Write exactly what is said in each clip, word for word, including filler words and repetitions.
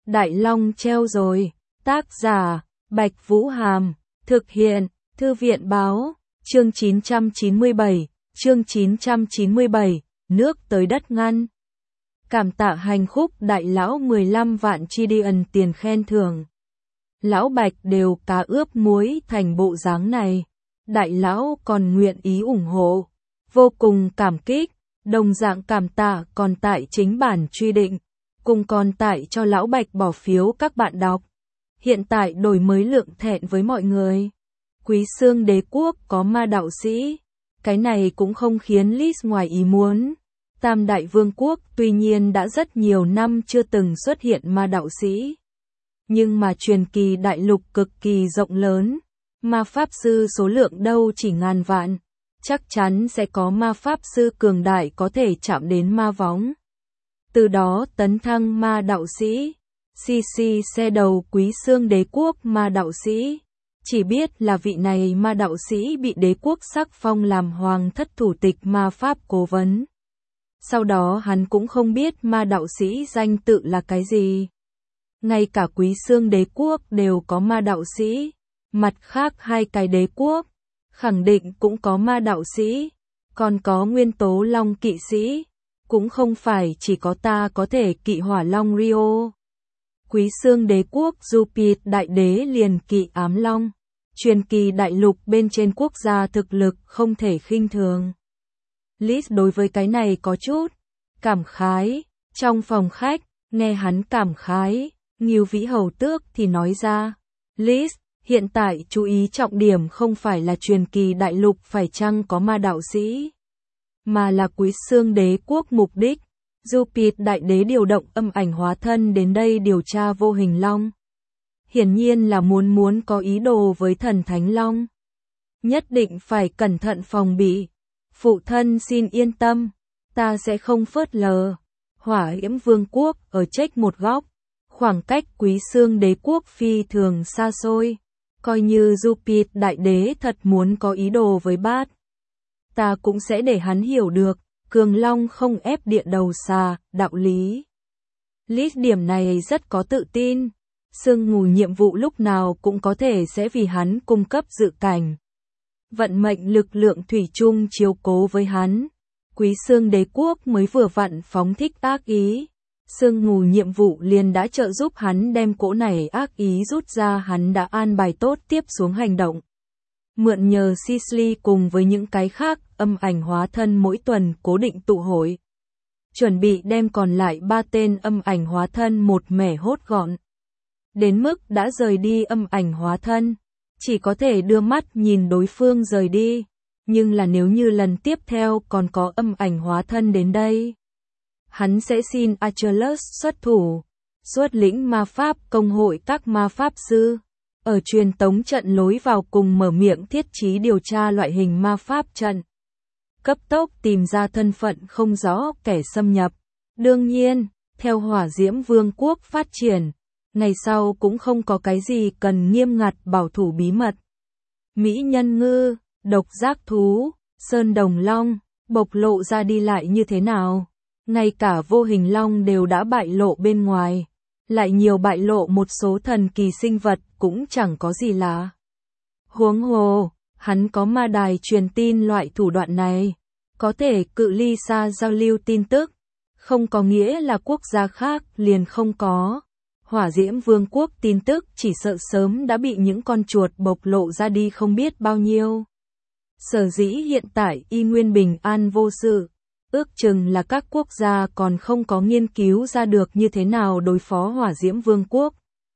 Đại Long treo rồi. Tác giả, Bạch Vũ Hàm. Thực hiện, Thư viện Báo. Chương chín trăm chín mươi bảy. Chương chín trăm chín mươi bảy. Nước tới đất ngăn. Cảm tạ hành khúc đại lão mười lăm vạn chi đi ẩn tiền khen thưởng. Lão Bạch đều cá ướp muối thành bộ dáng này. Đại lão còn nguyện ý ủng hộ. Vô cùng cảm kích. Đồng dạng cảm tạ còn tại chính bản truy định. Cùng còn tại cho lão Bạch bỏ phiếu các bạn đọc. Hiện tại đổi mới lượng thẹn với mọi người. Quý Xương Đế Quốc có ma đạo sĩ. Cái này cũng không khiến List ngoài ý muốn. Tam Đại Vương quốc tuy nhiên đã rất nhiều năm chưa từng xuất hiện ma đạo sĩ. Nhưng mà truyền kỳ đại lục cực kỳ rộng lớn. Ma pháp sư số lượng đâu chỉ ngàn vạn. Chắc chắn sẽ có ma pháp sư cường đại có thể chạm đến ma võng. Từ đó tấn thăng ma đạo sĩ. xê xê xe đầu Quý Xương Đế Quốc ma đạo sĩ. Chỉ biết là vị này ma đạo sĩ bị đế quốc sắc phong làm hoàng thất thủ tịch ma pháp cố vấn. Sau đó hắn cũng không biết ma đạo sĩ danh tự là cái gì. Ngay cả Quý Xương Đế Quốc đều có ma đạo sĩ. Mặt khác hai cái đế quốc, khẳng định cũng có ma đạo sĩ. Còn có nguyên tố long kỵ sĩ. Cũng không phải chỉ có ta có thể kỵ hỏa long Rio. Quý Xương Đế Quốc Jupiter đại đế liền kỵ ám long. Truyền kỳ đại lục bên trên quốc gia thực lực không thể khinh thường. Liz đối với cái này có chút cảm khái. Trong phòng khách, nghe hắn cảm khái, Ngưu Vĩ Hầu Tước thì nói ra. Liz, hiện tại chú ý trọng điểm không phải là truyền kỳ đại lục phải chăng có ma đạo sĩ, mà là Quý Xương Đế Quốc mục đích. Jupiter đại đế điều động âm ảnh hóa thân đến đây điều tra vô hình long. Hiển nhiên là muốn muốn có ý đồ với thần Thánh Long. Nhất định phải cẩn thận phòng bị. Phụ thân xin yên tâm, ta sẽ không phớt lờ. Hỏa Yểm Vương quốc ở trách một góc, khoảng cách Quý Xương Đế Quốc phi thường xa xôi. Coi như Jupiter đại đế thật muốn có ý đồ với bát, ta cũng sẽ để hắn hiểu được, cường long không ép địa đầu xà, đạo lý. List điểm này rất có tự tin. Sương mù nhiệm vụ lúc nào cũng có thể sẽ vì hắn cung cấp dự cảnh. Vận mệnh lực lượng thủy chung chiếu cố với hắn. Quý Xương Đế Quốc mới vừa vặn phóng thích ác ý. Sương mù nhiệm vụ liền đã trợ giúp hắn đem cỗ này ác ý rút ra, hắn đã an bài tốt tiếp xuống hành động. Mượn nhờ Sisley cùng với những cái khác, âm ảnh hóa thân mỗi tuần cố định tụ hội. Chuẩn bị đem còn lại ba tên âm ảnh hóa thân một mẻ hốt gọn. Đến mức đã rời đi âm ảnh hóa thân, chỉ có thể đưa mắt nhìn đối phương rời đi. Nhưng là nếu như lần tiếp theo còn có âm ảnh hóa thân đến đây, hắn sẽ xin Achilles xuất thủ, xuất lĩnh ma pháp công hội các ma pháp sư. Ở truyền tống trận lối vào cùng mở miệng thiết trí điều tra loại hình ma pháp trận. Cấp tốc tìm ra thân phận không rõ kẻ xâm nhập. Đương nhiên, theo Hỏa Diễm Vương quốc phát triển, ngày sau cũng không có cái gì cần nghiêm ngặt bảo thủ bí mật. Mỹ nhân ngư, độc giác thú, sơn đồng long, bộc lộ ra đi lại như thế nào. Ngay cả vô hình long đều đã bại lộ bên ngoài. Lại nhiều bại lộ một số thần kỳ sinh vật cũng chẳng có gì lạ. Huống hồ, hắn có ma đài truyền tin loại thủ đoạn này. Có thể cự ly xa giao lưu tin tức. Không có nghĩa là quốc gia khác liền không có. Hỏa Diễm Vương quốc tin tức chỉ sợ sớm đã bị những con chuột bộc lộ ra đi không biết bao nhiêu. Sở dĩ hiện tại y nguyên bình an vô sự. Ước chừng là các quốc gia còn không có nghiên cứu ra được như thế nào đối phó Hỏa Diễm Vương quốc.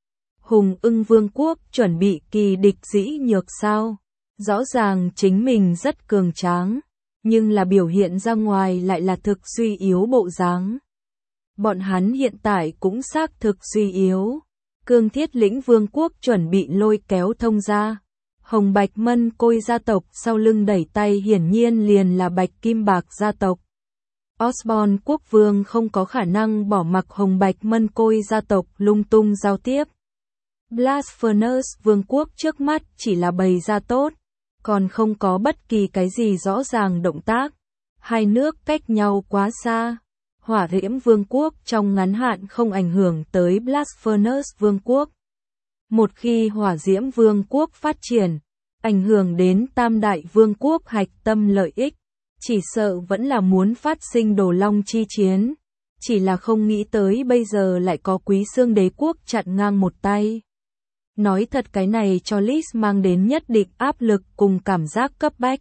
Hùng Ưng Vương quốc chuẩn bị kỳ địch dĩ nhược sao? Rõ ràng chính mình rất cường tráng, nhưng là biểu hiện ra ngoài lại là thực suy yếu bộ dáng. Bọn hắn hiện tại cũng xác thực suy yếu. Cương Thiết Lĩnh Vương quốc chuẩn bị lôi kéo thông gia. Hồng Bạch Mân Côi gia tộc sau lưng đẩy tay hiển nhiên liền là Bạch Kim Bạc gia tộc. Osborne quốc vương không có khả năng bỏ mặc Hồng Bạch Mân Côi gia tộc lung tung giao tiếp. Blasphemous vương quốc trước mắt chỉ là bày ra tốt, còn không có bất kỳ cái gì rõ ràng động tác. Hai nước cách nhau quá xa. Hỏa Diễm Vương quốc trong ngắn hạn không ảnh hưởng tới Blast Furnace Vương quốc. Một khi Hỏa Diễm Vương quốc phát triển, ảnh hưởng đến Tam Đại Vương quốc hạch tâm lợi ích, chỉ sợ vẫn là muốn phát sinh Đồ Long chi chiến, chỉ là không nghĩ tới bây giờ lại có Quý Xương Đế quốc chặn ngang một tay. Nói thật cái này cho Liz mang đến nhất định áp lực cùng cảm giác cấp bách.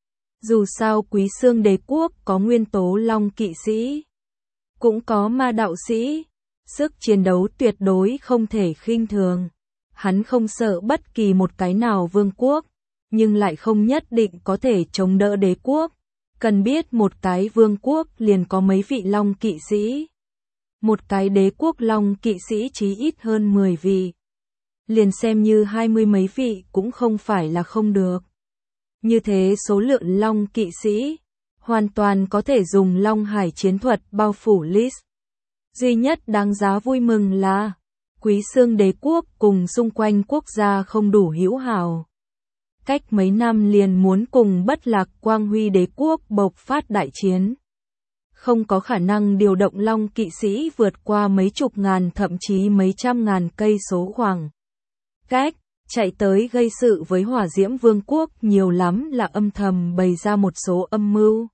Dù sao Quý Xương Đế quốc có nguyên tố Long kỵ sĩ, cũng có ma đạo sĩ, sức chiến đấu tuyệt đối không thể khinh thường. Hắn không sợ bất kỳ một cái nào vương quốc, nhưng lại không nhất định có thể chống đỡ đế quốc. Cần biết một cái vương quốc liền có mấy vị Long kỵ sĩ. Một cái đế quốc Long kỵ sĩ chí ít hơn mười vị. Liền xem như hai mươi mấy vị cũng không phải là không được. Như thế số lượng Long kỵ sĩ, hoàn toàn có thể dùng Long Hải chiến thuật bao phủ Liz. Duy nhất đáng giá vui mừng là Quý Xương Đế quốc cùng xung quanh quốc gia không đủ hữu hảo. Cách mấy năm liền muốn cùng Bất Lạc Quang Huy Đế quốc bộc phát đại chiến. Không có khả năng điều động Long kỵ sĩ vượt qua mấy chục ngàn thậm chí mấy trăm ngàn cây số khoảng cách, chạy tới gây sự với Hỏa Diễm Vương quốc nhiều lắm là âm thầm bày ra một số âm mưu.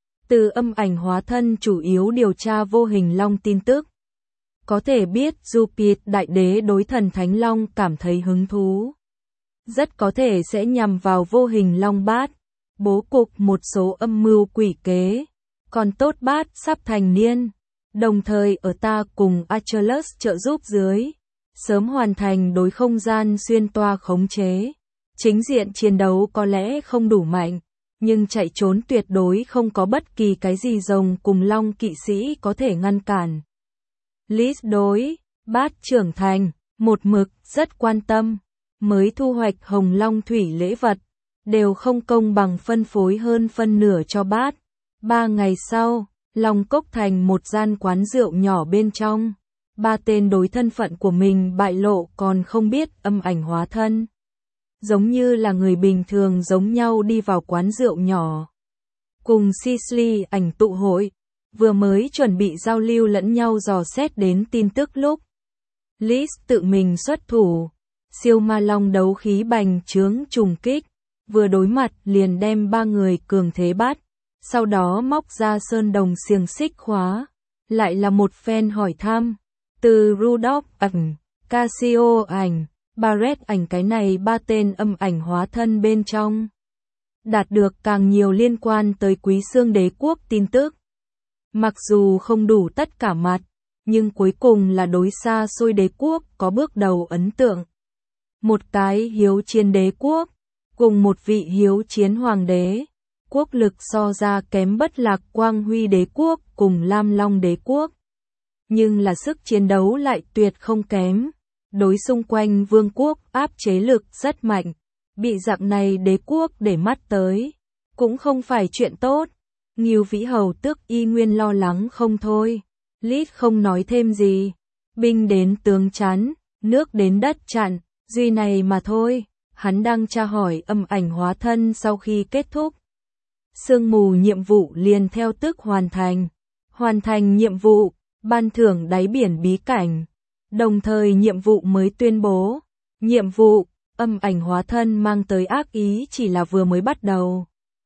Từ âm ảnh hóa thân chủ yếu điều tra vô hình Long tin tức. Có thể biết Jupiter Đại Đế đối thần Thánh Long cảm thấy hứng thú. Rất có thể sẽ nhằm vào vô hình Long Bát, bố cục một số âm mưu quỷ kế. Còn tốt Bát sắp thành niên, đồng thời ở ta cùng Achilles trợ giúp dưới, sớm hoàn thành đối không gian xuyên toa khống chế. Chính diện chiến đấu có lẽ không đủ mạnh, nhưng chạy trốn tuyệt đối không có bất kỳ cái gì rồng cùng Long kỵ sĩ có thể ngăn cản. Liz đối Bát trưởng thành, một mực rất quan tâm, mới thu hoạch Hồng Long thủy lễ vật, đều không công bằng phân phối hơn phân nửa cho Bát. Ba ngày sau, Long Cốc thành một gian quán rượu nhỏ bên trong, ba tên đối thân phận của mình bại lộ còn không biết âm ảnh hóa thân. Giống như là người bình thường giống nhau đi vào quán rượu nhỏ. Cùng Cicely ảnh tụ hội, vừa mới chuẩn bị giao lưu lẫn nhau dò xét đến tin tức lúc. Liz tự mình xuất thủ, siêu ma long đấu khí bành trướng trùng kích, vừa đối mặt liền đem ba người cường thế bắt, sau đó móc ra sơn đồng xiềng xích khóa, lại là một phen hỏi thăm, từ Rudolph ảnh, Casio ảnh, Barret ảnh cái này ba tên âm ảnh hóa thân bên trong. Đạt được càng nhiều liên quan tới Quý Xương Đế quốc tin tức. Mặc dù không đủ tất cả mặt, nhưng cuối cùng là đối xa xôi đế quốc có bước đầu ấn tượng. Một cái hiếu chiến đế quốc, cùng một vị hiếu chiến hoàng đế, quốc lực so ra kém Bất Lạc Quang Huy Đế quốc cùng Lam Long Đế quốc. Nhưng là sức chiến đấu lại tuyệt không kém, đối xung quanh vương quốc áp chế lực rất mạnh, bị dạng này đế quốc để mắt tới, cũng không phải chuyện tốt. Ngưu Vĩ Hầu Tước y nguyên lo lắng không thôi. Liz không nói thêm gì. Binh đến tướng chắn, nước đến đất chặn, duy này mà thôi. Hắn đang tra hỏi âm ảnh hóa thân sau khi kết thúc. Sương mù nhiệm vụ liền theo tức hoàn thành. Hoàn thành nhiệm vụ, ban thưởng đáy biển bí cảnh. Đồng thời nhiệm vụ mới tuyên bố. Nhiệm vụ, âm ảnh hóa thân mang tới ác ý chỉ là vừa mới bắt đầu.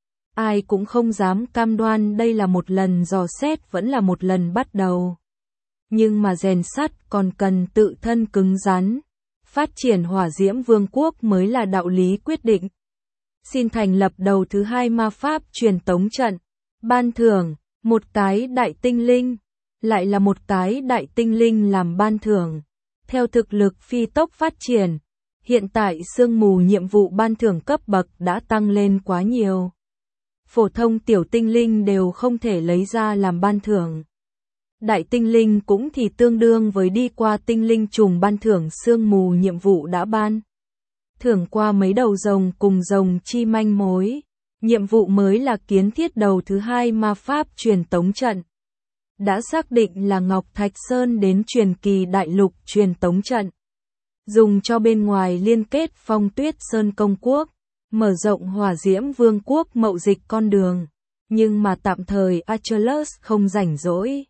Ai cũng không dám cam đoan đây là một lần dò xét vẫn là một lần bắt đầu. Nhưng mà rèn sắt còn cần tự thân cứng rắn. Phát triển Hỏa Diễm Vương quốc mới là đạo lý quyết định. Xin thành lập đầu thứ hai ma pháp truyền tống trận. Ban thưởng, một cái đại tinh linh. Lại là một cái đại tinh linh làm ban thưởng. Theo thực lực phi tốc phát triển, hiện tại sương mù nhiệm vụ ban thưởng cấp bậc đã tăng lên quá nhiều. Phổ thông tiểu tinh linh đều không thể lấy ra làm ban thưởng. Đại tinh linh cũng thì tương đương với đi qua tinh linh trùng ban thưởng sương mù nhiệm vụ đã ban. Thưởng qua mấy đầu rồng cùng rồng chi manh mối. Nhiệm vụ mới là kiến thiết đầu thứ hai ma pháp truyền tống trận. Đã xác định là Ngọc Thạch Sơn đến truyền kỳ đại lục truyền tống trận. Dùng cho bên ngoài liên kết Phong Tuyết Sơn công quốc. Mở rộng Hỏa Diễm Vương quốc mậu dịch con đường, nhưng mà tạm thời Achilles không rảnh rỗi,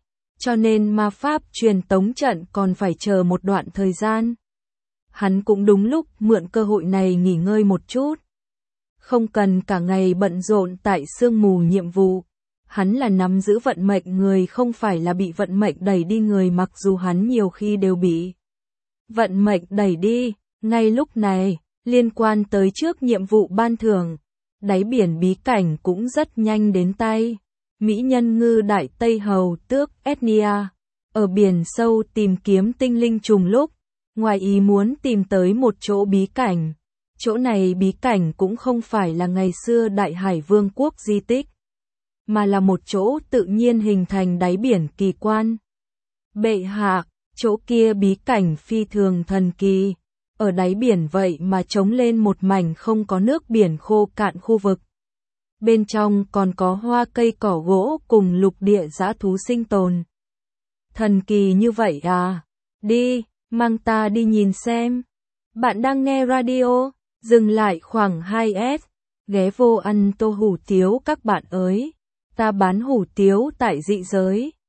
cho nên ma pháp truyền tống trận còn phải chờ một đoạn thời gian. Hắn cũng đúng lúc mượn cơ hội này nghỉ ngơi một chút. Không cần cả ngày bận rộn tại sương mù nhiệm vụ. Hắn là nắm giữ vận mệnh người, không phải là bị vận mệnh đẩy đi người, mặc dù hắn nhiều khi đều bị vận mệnh đẩy đi. Ngay lúc này, liên quan tới trước nhiệm vụ ban thưởng, đáy biển bí cảnh cũng rất nhanh đến tay. Mỹ nhân ngư Đại Tây Hầu tước Ethnia, ở biển sâu tìm kiếm tinh linh trùng lúc, ngoài ý muốn tìm tới một chỗ bí cảnh. Chỗ này bí cảnh cũng không phải là ngày xưa Đại Hải Vương quốc di tích, mà là một chỗ tự nhiên hình thành đáy biển kỳ quan. Bệ hạ, chỗ kia bí cảnh phi thường thần kỳ, ở đáy biển vậy mà trống lên một mảnh không có nước biển khô cạn khu vực. Bên trong còn có hoa cây cỏ gỗ cùng lục địa dã thú sinh tồn. Thần kỳ như vậy à? Đi, mang ta đi nhìn xem. Bạn đang nghe radio, dừng lại khoảng hai s, ghé vô ăn tô hủ tiếu các bạn ơi. Ta bán hủ tiếu tại dị giới.